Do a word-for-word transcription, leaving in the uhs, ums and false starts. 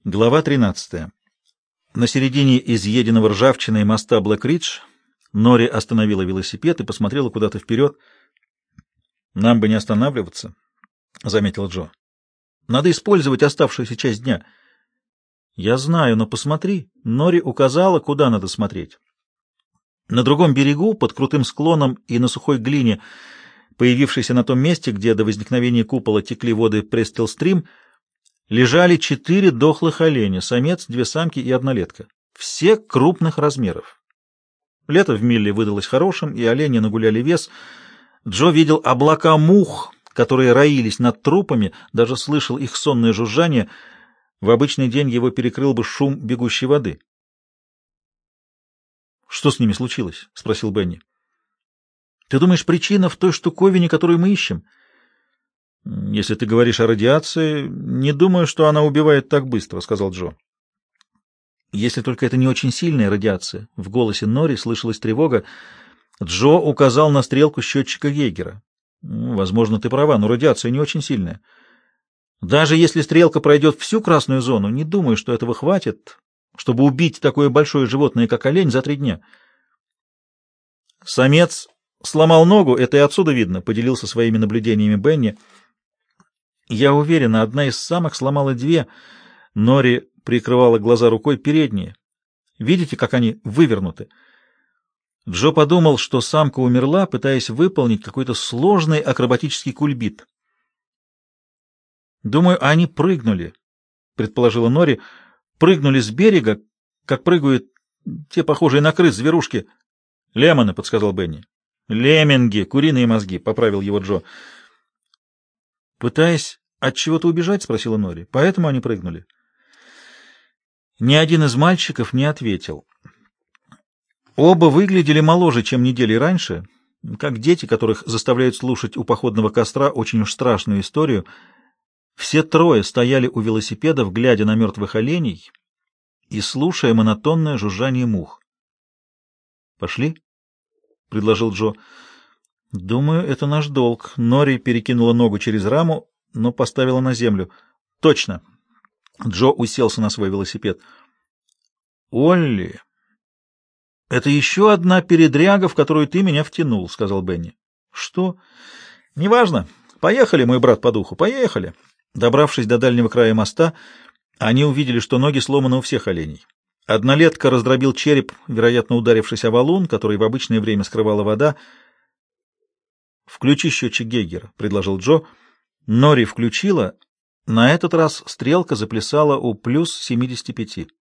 Глава тринадцатая. На середине изъеденного ржавчиной моста Блэк-Ридж Нори остановила велосипед и посмотрела куда-то вперед. «Нам бы не останавливаться», — заметил Джо. «Надо использовать оставшуюся часть дня». «Я знаю, но посмотри». Нори указала, куда надо смотреть. На другом берегу, под крутым склоном и на сухой глине, появившейся на том месте, где до возникновения купола текли воды Престил-стрим, лежали четыре дохлых оленя, самец, две самки и однолетка. Все крупных размеров. Лето в Милле выдалось хорошим, и олени нагуляли вес. Джо видел облака мух, которые роились над трупами, даже слышал их сонное жужжание. В обычный день его перекрыл бы шум бегущей воды. «Что с ними случилось?» — спросил Бенни. «Ты думаешь, причина в той штуковине, которую мы ищем?» «Если ты говоришь о радиации, не думаю, что она убивает так быстро», — сказал Джо. «Если только это не очень сильная радиация». В голосе Нори слышалась тревога. Джо указал на стрелку счетчика Гейгера. «Возможно, ты права, но радиация не очень сильная. Даже если стрелка пройдет всю красную зону, не думаю, что этого хватит, чтобы убить такое большое животное, как олень, за три дня». «Самец сломал ногу, это и отсюда видно», — поделился своими наблюдениями Бенни. «Я уверена, одна из самок сломала две». Нори прикрывала глаза рукой, передние. Видите, как они вывернуты? Джо подумал, что самка умерла, пытаясь выполнить какой-то сложный акробатический кульбит. «Думаю, они прыгнули», — предположила Нори. «Прыгнули с берега, как прыгают те, похожие на крыс, зверушки». «Лемоны», — подсказал Бенни. «Лемминги, куриные мозги», — поправил его Джо. «Пытаясь от чего-то убежать?» — спросила Нори. «Поэтому они прыгнули». Ни один из мальчиков не ответил. Оба выглядели моложе, чем недели раньше, как дети, которых заставляют слушать у походного костра очень уж страшную историю. Все трое стояли у велосипедов, глядя на мертвых оленей и слушая монотонное жужжание мух. «Пошли?» — предложил Джо. «Думаю, это наш долг». Нори перекинула ногу через раму, но поставила на землю. «Точно!» Джо уселся на свой велосипед. «Олли, это еще одна передряга, в которую ты меня втянул», — сказал Бенни. «Что?» «Неважно. Поехали, мой брат по духу, поехали». Добравшись до дальнего края моста, они увидели, что ноги сломаны у всех оленей. Однолетка раздробил череп, вероятно, ударившись о валун, который в обычное время скрывала вода. «Включи счетчик Гейгера», — предложил Джо. Нори включила. На этот раз стрелка заплясала у плюс семидесяти пяти.